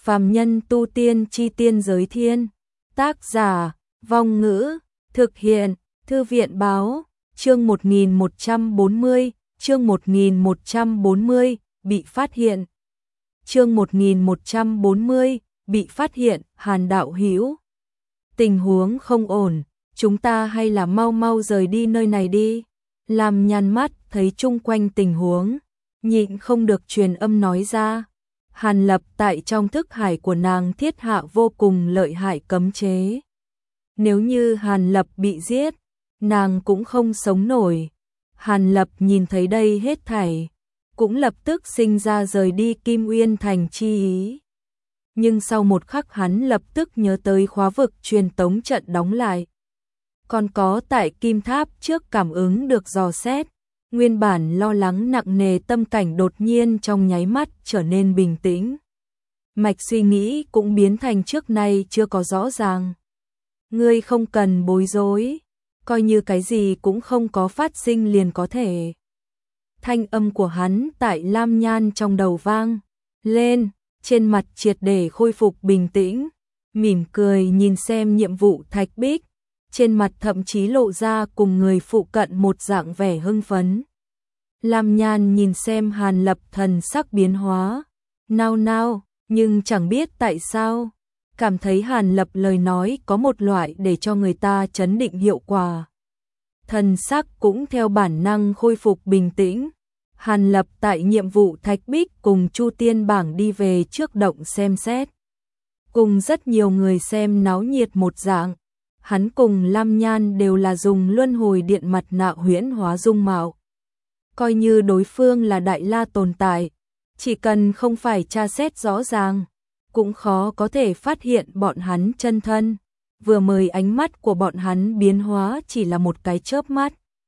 Phàm nhân tu tiên chi tiên giới thiên. Tác giả, Vong Ngữ, thực hiện, Thư viện báo, chương 1140, chương 1140, bị phát hiện. Chương 1140, bị phát hiện, Hàn đạo hữu. Tình huống không ổn, chúng ta hay là mau mau rời đi nơi này đi. Lam Nhan mắt thấy chung quanh tình huống, nhịn không được truyền âm nói ra. Hàn Lập tại trong thức hải của nàng thiết hạ vô cùng lợi hại cấm chế. Nếu như Hàn Lập bị giết, nàng cũng không sống nổi. Hàn Lập nhìn thấy đây hết thảy, cũng lập tức sinh ra rời đi Kim Uyên Thành chi ý. Nhưng sau một khắc hắn lập tức nhớ tới khóa vực truyền tống trận đóng lại. Còn có tại Kim Tháp trước cảm ứng được dò xét, nguyên bản lo lắng nặng nề tâm cảnh đột nhiên trong nháy mắt trở nên bình tĩnh. Mạch suy nghĩ cũng biến thành trước nay chưa có rõ ràng. Ngươi không cần bối rối, coi như cái gì cũng không có phát sinh liền có thể. Thanh âm của hắn tại Lam Nhan trong đầu vang lên, trên mặt triệt để khôi phục bình tĩnh, mỉm cười nhìn xem nhiệm vụ thạch bích, trên mặt thậm chí lộ ra cùng người phụ cận một dạng vẻ hưng phấn. Lam Nhan nhìn xem Hàn Lập thần sắc biến hóa, nao nao, nhưng chẳng biết tại sao, cảm thấy Hàn Lập lời nói có một loại để cho người ta chấn định hiệu quả. Thần sắc cũng theo bản năng khôi phục bình tĩnh. Hàn Lập tại nhiệm vụ thạch bích cùng Chu Tiên Bảng đi về trước động xem xét. Cùng rất nhiều người xem náo nhiệt một dạng, hắn cùng Lam Nhan đều là dùng luân hồi điện mặt nạ huyễn hóa dung mạo. Coi như đối phương là đại la tồn tại, chỉ cần không phải tra xét rõ ràng, cũng khó có thể phát hiện bọn hắn chân thân. Vừa mới ánh mắt của bọn hắn biến hóa chỉ là một cái chớp mắt,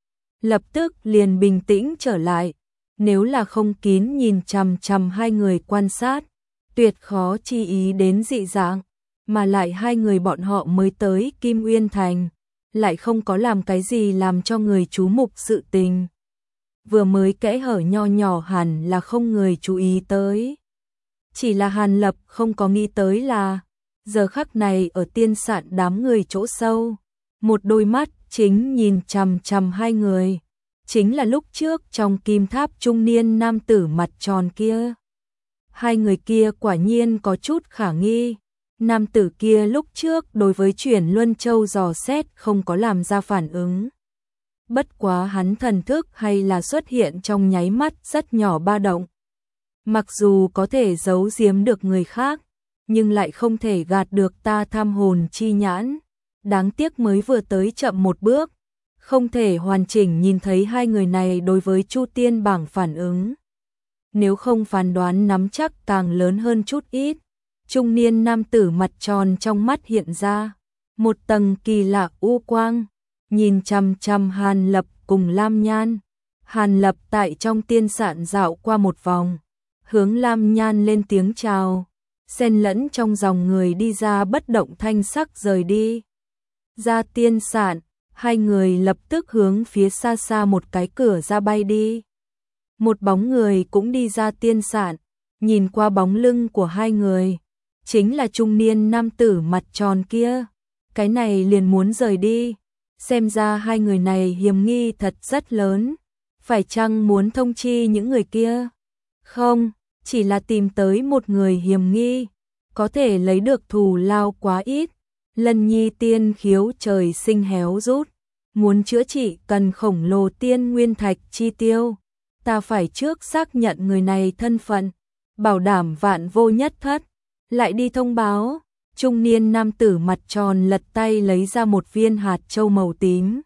lập tức liền bình tĩnh trở lại. Nếu là không kín nhìn chằm chằm hai người quan sát, tuyệt khó chi ý đến dị dạng, mà lại hai người bọn họ mới tới Kim Uyên Thành, lại không có làm cái gì làm cho người chú mục sự tình. Vừa mới kẽ hở nho nhỏ hẳn là không người chú ý tới. Chỉ là Hàn Lập không có nghĩ tới là, giờ khắc này ở tiên sạn đám người chỗ sâu, một đôi mắt chính nhìn chằm chằm hai người. Chính là lúc trước trong Kim Tháp trung niên nam tử mặt tròn kia. Hai người kia quả nhiên có chút khả nghi. Nam tử kia lúc trước đối với chuyển Luân Châu dò xét không có làm ra phản ứng. Bất quá hắn thần thức hay là xuất hiện trong nháy mắt rất nhỏ ba động. Mặc dù có thể giấu giếm được người khác, nhưng lại không thể gạt được ta tham hồn chi nhãn. Đáng tiếc mới vừa tới chậm một bước, không thể hoàn chỉnh nhìn thấy hai người này đối với Chu Tiên Bảng phản ứng. Nếu không phán đoán nắm chắc càng lớn hơn chút ít. Trung niên nam tử mặt tròn trong mắt hiện ra một tầng kỳ lạ u quang, nhìn chằm chằm Hàn Lập cùng Lam Nhan. Hàn Lập tại trong tiên sạn dạo qua một vòng, hướng Lam Nhan lên tiếng chào, xen lẫn trong dòng người đi ra bất động thanh sắc rời đi. Ra tiên sạn, hai người lập tức hướng phía xa xa một cái cửa ra bay đi. Một bóng người cũng đi ra tiên sạn, nhìn qua bóng lưng của hai người, chính là trung niên nam tử mặt tròn kia. Cái này liền muốn rời đi, xem ra hai người này hiểm nghi thật rất lớn. Phải chăng muốn thông chi những người kia? Không, chỉ là tìm tới một người hiểm nghi, có thể lấy được thù lao quá ít. Lân nhi tiên khiếu trời sinh héo rút, muốn chữa trị cần khổng lồ tiên nguyên thạch chi tiêu. Ta phải trước xác nhận người này thân phận, bảo đảm vạn vô nhất thất, lại đi thông báo. Trung niên nam tử mặt tròn lật tay lấy ra một viên hạt châu màu tím.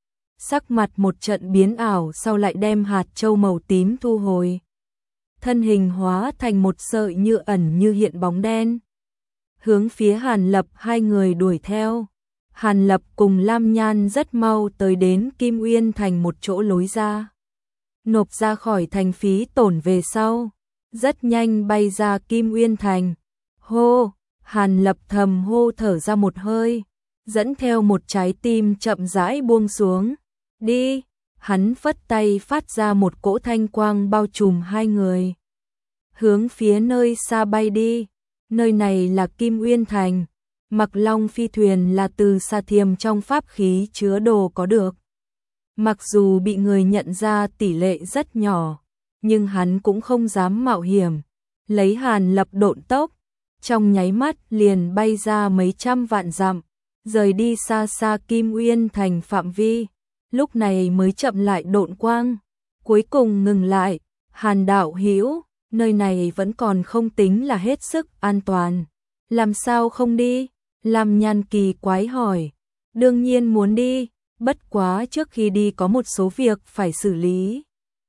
Sắc mặt một trận biến ảo sau lại đem hạt châu màu tím thu hồi. Thân hình hóa thành một sợi như ẩn như hiện bóng đen. Hướng phía Hàn Lập hai người đuổi theo. Hàn Lập cùng Lam Nhan rất mau tới đến Kim Uyên Thành một chỗ lối ra. Nộp ra khỏi thành phí tổn về sau, rất nhanh bay ra Kim Uyên Thành. Hô, Hàn Lập thầm hô thở ra một hơi, dẫn theo một trái tim chậm rãi buông xuống. Đi, hắn phất tay phát ra một cỗ thanh quang bao trùm hai người. Hướng phía nơi xa bay đi. Nơi này là Kim Uyên Thành, Mặc Long phi thuyền là từ Sa Thiềm trong pháp khí chứa đồ có được. Mặc dù bị người nhận ra tỷ lệ rất nhỏ, nhưng hắn cũng không dám mạo hiểm, lấy Hàn Lập độn tốc, trong nháy mắt liền bay ra mấy trăm vạn dặm, rời đi xa xa Kim Uyên Thành phạm vi, lúc này mới chậm lại độn quang, cuối cùng ngừng lại. Hàn đạo hữu, nơi này vẫn còn không tính là hết sức an toàn, làm sao không đi? Lam Nhan kỳ quái hỏi. Đương nhiên muốn đi, bất quá trước khi đi có một số việc phải xử lý.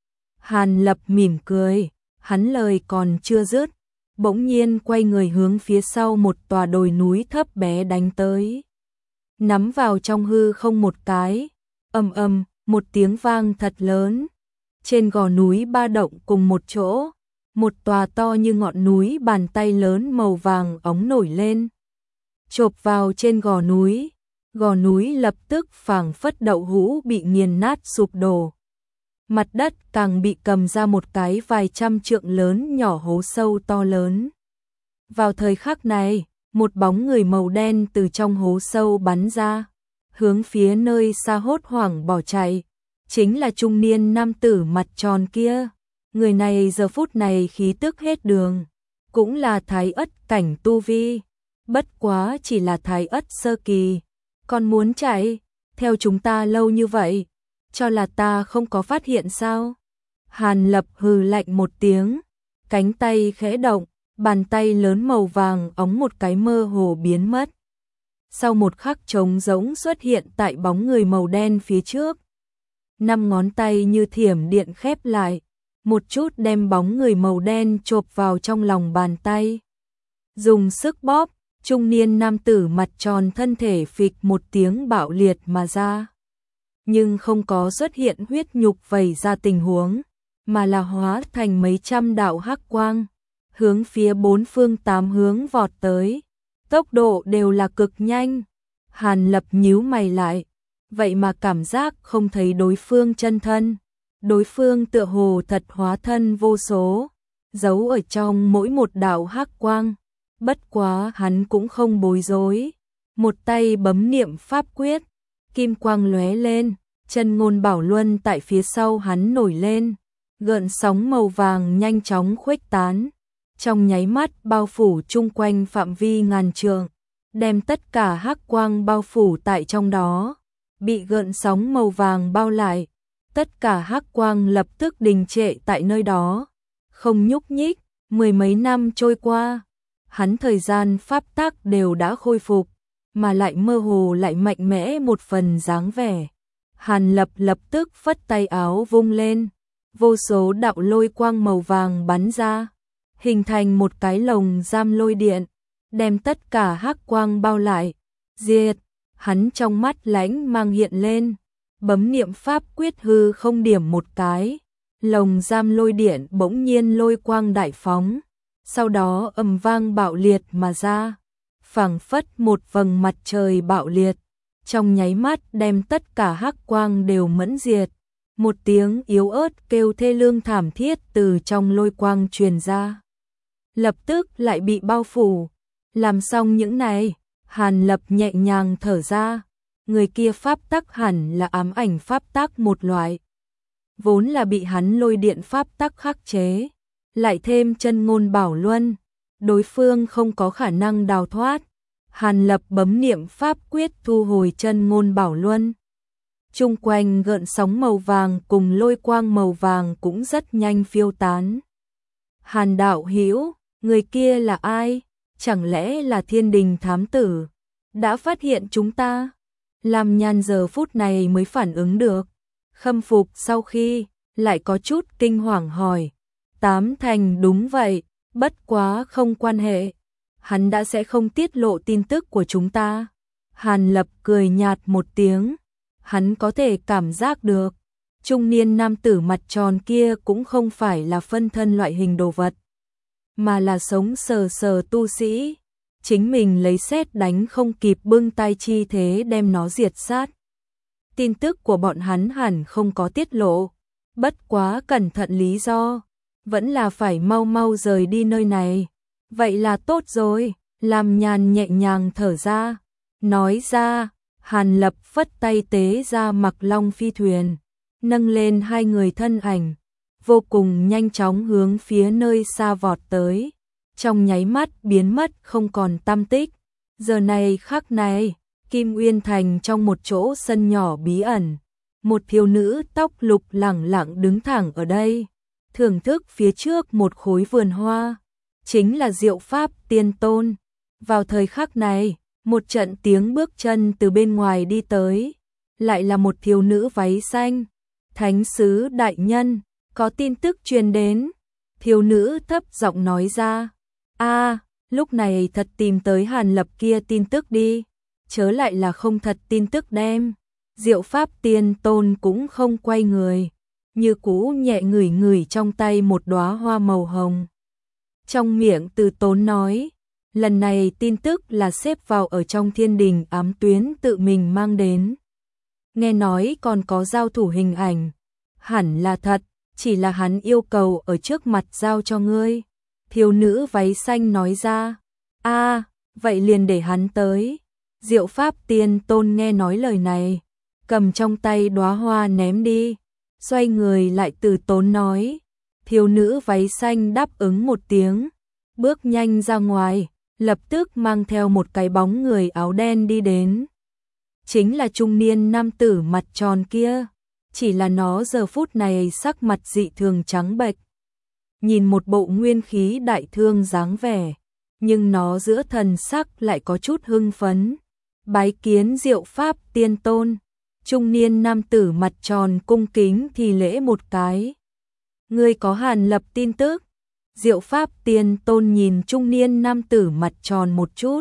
Hàn Lập mỉm cười, hắn lời còn chưa dứt, bỗng nhiên quay người hướng phía sau một tòa đồi núi thấp bé đánh tới. Nắm vào trong hư không một cái, ầm ầm, một tiếng vang thật lớn. Trên gò núi ba động cùng một chỗ, một tòa to như ngọn núi bàn tay lớn màu vàng óng nổi lên. Chộp vào trên gò núi lập tức phảng phất đậu hũ bị nghiền nát sụp đổ. Mặt đất càng bị cầm ra một cái vài trăm trượng lớn nhỏ hố sâu to lớn. Vào thời khắc này, một bóng người màu đen từ trong hố sâu bắn ra, hướng phía nơi xa hốt hoảng bỏ chạy. Chính là trung niên nam tử mặt tròn kia. Người này giờ phút này khí tức hết đường, cũng là thái ất cảnh tu vi, bất quá chỉ là thái ất sơ kỳ, còn muốn chạy, theo chúng ta lâu như vậy, cho là ta không có phát hiện sao? Hàn Lập hừ lạnh một tiếng, cánh tay khẽ động, bàn tay lớn màu vàng óng một cái mơ hồ biến mất. Sau một khắc trống rỗng xuất hiện tại bóng người màu đen phía trước. 5 ngón tay như thiểm điện khép lại, một chút đem bóng người màu đen chộp vào trong lòng bàn tay. Dùng sức bóp, trung niên nam tử mặt tròn thân thể phịch một tiếng bạo liệt mà ra. Nhưng không có xuất hiện huyết nhục vẩy ra tình huống, mà là hóa thành mấy trăm đạo hắc quang, hướng phía bốn phương tám hướng vọt tới. Tốc độ đều là cực nhanh. Hàn Lập nhíu mày lại, vậy mà cảm giác không thấy đối phương chân thân. Đối phương tựa hồ thật hóa thân vô số, giấu ở trong mỗi một đạo hắc quang. Bất quá hắn cũng không bối rối, một tay bấm niệm pháp quyết, kim quang lóe lên, chân ngôn bảo luân tại phía sau hắn nổi lên, gợn sóng màu vàng nhanh chóng khuếch tán, trong nháy mắt bao phủ chung quanh phạm vi ngàn trượng, đem tất cả hắc quang bao phủ tại trong đó, bị gợn sóng màu vàng bao lại, tất cả hắc quang lập tức đình trệ tại nơi đó, không nhúc nhích. Mười mấy năm trôi qua, hắn thời gian pháp tắc đều đã khôi phục, mà lại mơ hồ lại mạnh mẽ một phần dáng vẻ. Hàn Lập lập tức phất tay áo vung lên, vô số đạo lôi quang màu vàng bắn ra, hình thành một cái lồng giam lôi điện, đem tất cả hắc quang bao lại, diệt. Hắn trong mắt lãnh mang hiện lên, bấm niệm pháp quyết hư không điểm một cái, lồng giam lôi điện bỗng nhiên lôi quang đại phóng, sau đó ầm vang bạo liệt mà ra, phảng phất một vầng mặt trời bạo liệt, trong nháy mắt đem tất cả hắc quang đều mẫn diệt. Một tiếng yếu ớt kêu thê lương thảm thiết từ trong lôi quang truyền ra, lập tức lại bị bao phủ. Làm xong những này, Hàn Lập nhẹ nhàng thở ra, người kia pháp tắc hẳn là ám ảnh pháp tắc một loại, vốn là bị hắn lôi điện pháp tắc khắc chế, lại thêm chân ngôn bảo luân, đối phương không có khả năng đào thoát. Hàn Lập bấm niệm pháp quyết thu hồi chân ngôn bảo luân. Chung quanh gợn sóng màu vàng cùng lôi quang màu vàng cũng rất nhanh phiêu tán. Hàn đạo hữu, người kia là ai? Chẳng lẽ là Thiên Đình thám tử đã phát hiện chúng ta? Lam Nhan giờ phút này mới phản ứng được, khâm phục sau khi lại có chút kinh hoàng hỏi. Tám thành đúng vậy, bất quá không quan hệ, hắn đã sẽ không tiết lộ tin tức của chúng ta. Hàn Lập cười nhạt một tiếng, hắn có thể cảm giác được, trung niên nam tử mặt tròn kia cũng không phải là phân thân loại hình đồ vật, mà là sống sờ sờ tu sĩ, chính mình lấy sét đánh không kịp bưng tay chi thế đem nó diệt sát. Tin tức của bọn hắn hẳn không có tiết lộ, bất quá cẩn thận lý do, vẫn là phải mau mau rời đi nơi này. Vậy là tốt rồi, Lam Nhan nhẹ nhàng thở ra, nói ra. Hàn Lập phất tay tế ra Mặc Long phi thuyền, nâng lên hai người thân ảnh, vô cùng nhanh chóng hướng phía nơi xa vọt tới, trong nháy mắt biến mất không còn tăm tích. Giờ này khắc này, Kim Uyên Thành trong một chỗ sân nhỏ bí ẩn, một thiếu nữ tóc lục lẳng lặng đứng thẳng ở đây, thưởng thức phía trước một khối vườn hoa, chính là Diệu Pháp Tiên Tôn. Vào thời khắc này, một trận tiếng bước chân từ bên ngoài đi tới, lại là một thiếu nữ váy xanh. Thánh sứ đại nhân, có tin tức truyền đến. Thiếu nữ thấp giọng nói ra. Lúc này thật tìm tới Hàn Lập kia tin tức đi, chớ lại là không thật tin tức đem. Diệu Pháp Tiên Tôn cũng không quay người, như cũ nhẹ ngửi ngửi trong tay một đóa hoa màu hồng. Trong miệng từ tốn nói, lần này tin tức là xếp vào ở trong thiên đình ám tuyến tự mình mang đến. Nghe nói còn có giao thủ hình ảnh, hẳn là thật, chỉ là hắn yêu cầu ở trước mặt giao cho ngươi. Thiếu nữ váy xanh nói ra. Vậy liền để hắn tới. Diệu Pháp Tiên Tôn nghe nói lời này, cầm trong tay đóa hoa ném đi, xoay người lại từ tốn nói. Thiếu nữ váy xanh đáp ứng một tiếng, bước nhanh ra ngoài, lập tức mang theo một cái bóng người áo đen đi đến. Chính là trung niên nam tử mặt tròn kia, chỉ là nó giờ phút này sắc mặt dị thường trắng bệch, nhìn một bộ nguyên khí đại thương dáng vẻ, nhưng nó giữa thần sắc lại có chút hưng phấn. Bái kiến Diệu Pháp Tiên Tôn. Trung niên nam tử mặt tròn cung kính thì lễ một cái. Ngươi có Hàn Lập tin tức? Diệu Pháp Tiên Tôn nhìn trung niên nam tử mặt tròn một chút,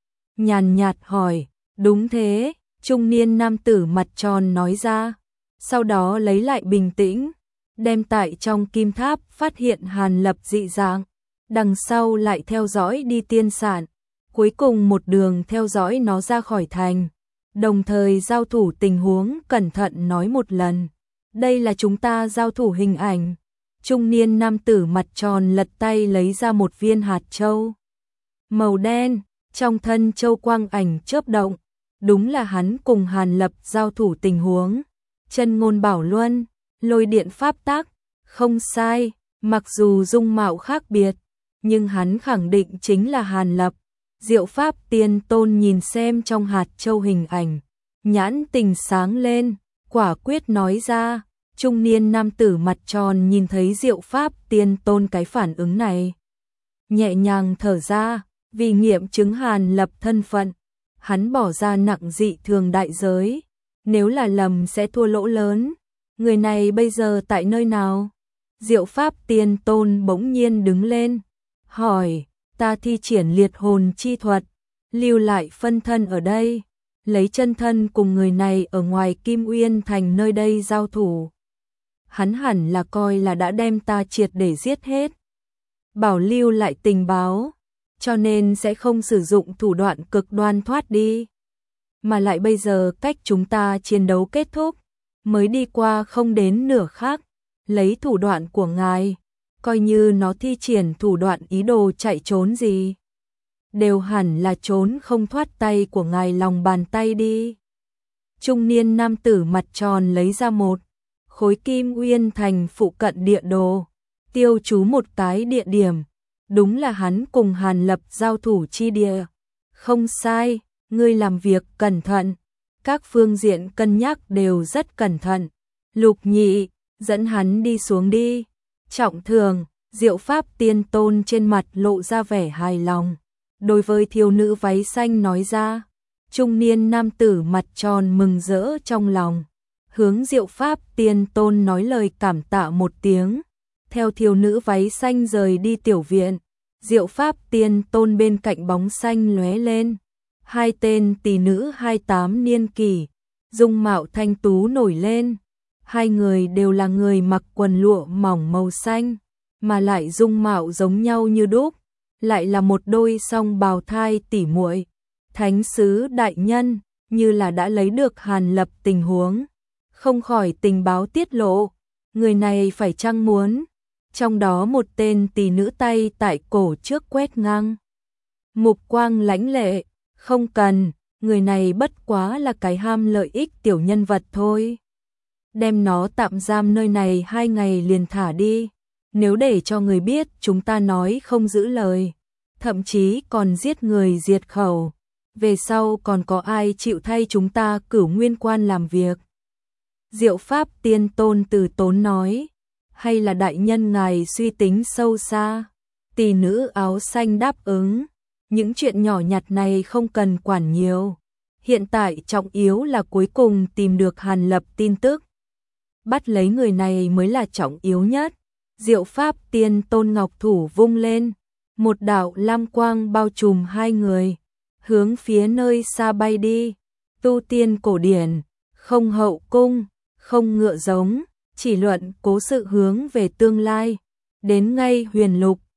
nhàn nhạt hỏi. Đúng thế, trung niên nam tử mặt tròn nói ra, sau đó lấy lại bình tĩnh, đem tại trong kim tháp phát hiện Hàn Lập dị dạng, đằng sau lại theo dõi đi tiên sản, cuối cùng một đường theo dõi nó ra khỏi thành, đồng thời giao thủ tình huống cẩn thận nói một lần. Đây là chúng ta giao thủ hình ảnh. Trung niên nam tử mặt tròn lật tay lấy ra một viên hạt châu màu đen, trong thân châu quang ảnh chớp động, đúng là hắn cùng Hàn Lập giao thủ tình huống. Chân ngôn bảo luân, lôi điện pháp tắc, không sai, mặc dù dung mạo khác biệt, nhưng hắn khẳng định chính là Hàn Lập. Diệu Pháp Tiên Tôn nhìn xem trong hạt châu hình ảnh, nhãn tình sáng lên, quả quyết nói ra. Trung niên nam tử mặt tròn nhìn thấy Diệu Pháp Tiên Tôn cái phản ứng này, nhẹ nhàng thở ra, vì nghiệm chứng Hàn Lập thân phận, hắn bỏ ra nặng dị thường đại giới, nếu là lầm sẽ thua lỗ lớn. Người này bây giờ tại nơi nào? Diệu Pháp Tiên Tôn bỗng nhiên đứng lên, hỏi. Ta thi triển liệt hồn chi thuật, lưu lại phân thân ở đây, lấy chân thân cùng người này ở ngoài Kim Uyên Thành nơi đây giao thủ. Hắn hẳn là coi là đã đem ta triệt để giết hết, bảo lưu lại tình báo, cho nên sẽ không sử dụng thủ đoạn cực đoan thoát đi. Mà lại bây giờ cách chúng ta chiến đấu kết thúc, mới đi qua không đến nửa khắc, lấy thủ đoạn của ngài, coi như nó thi triển thủ đoạn ý đồ chạy trốn gì, đều hẳn là trốn không thoát tay của ngài lòng bàn tay đi. Trung niên nam tử mặt tròn lấy ra một khối Kim Uyên Thành phụ cận địa đồ, tiêu chú một cái địa điểm, đúng là hắn cùng Hàn Lập giao thủ chi địa. Không sai, ngươi làm việc cẩn thận, các phương diện cân nhắc đều rất cẩn thận. Lục nhị, dẫn hắn đi xuống đi. Trọng thường, Diệu Pháp Tiên Tôn trên mặt lộ ra vẻ hài lòng, đối với thiếu nữ váy xanh nói ra. Trung niên nam tử mặt tròn mừng rỡ trong lòng, hướng Diệu Pháp Tiên Tôn nói lời cảm tạ một tiếng, theo thiếu nữ váy xanh rời đi tiểu viện. Diệu Pháp Tiên Tôn bên cạnh bóng xanh lóe lên, hai tên tỷ nữ 28 niên kỷ, dung mạo thanh tú nổi lên. Hai người đều là người mặc quần lụa mỏng màu xanh, mà lại dung mạo giống nhau như đúc, lại là một đôi song bào thai tỉ muội. Thánh sứ đại nhân, như là đã lấy được Hàn Lập tình huống, không khỏi tình báo tiết lộ, người này phải chăng muốn trong đó một tên tỷ nữ tay tại cổ trước quét ngang. Mục quang lãnh lệ, không cần, người này bất quá là cái ham lợi ích tiểu nhân vật thôi. Đem nó tạm giam nơi này 2 ngày liền thả đi, nếu để cho người biết chúng ta nói không giữ lời, thậm chí còn giết người diệt khẩu, về sau còn có ai chịu thay chúng ta cửu nguyên quan làm việc. Diệu Pháp Tiên Tôn từ tốn nói, hay là đại nhân ngài suy tính sâu xa. Tỷ nữ áo xanh đáp ứng, những chuyện nhỏ nhặt này không cần quản nhiều. Hiện tại trọng yếu là cuối cùng tìm được Hàn Lập tin tức. Bắt lấy người này mới là trọng yếu nhất. Diệu Pháp Tiên Tôn ngọc thủ vung lên, một đạo lam quang bao trùm hai người, hướng phía nơi xa bay đi. Tu tiên cổ điển, không hậu cung, không ngựa giống, chỉ luận cố sự hướng về tương lai. Đến ngay huyền lục,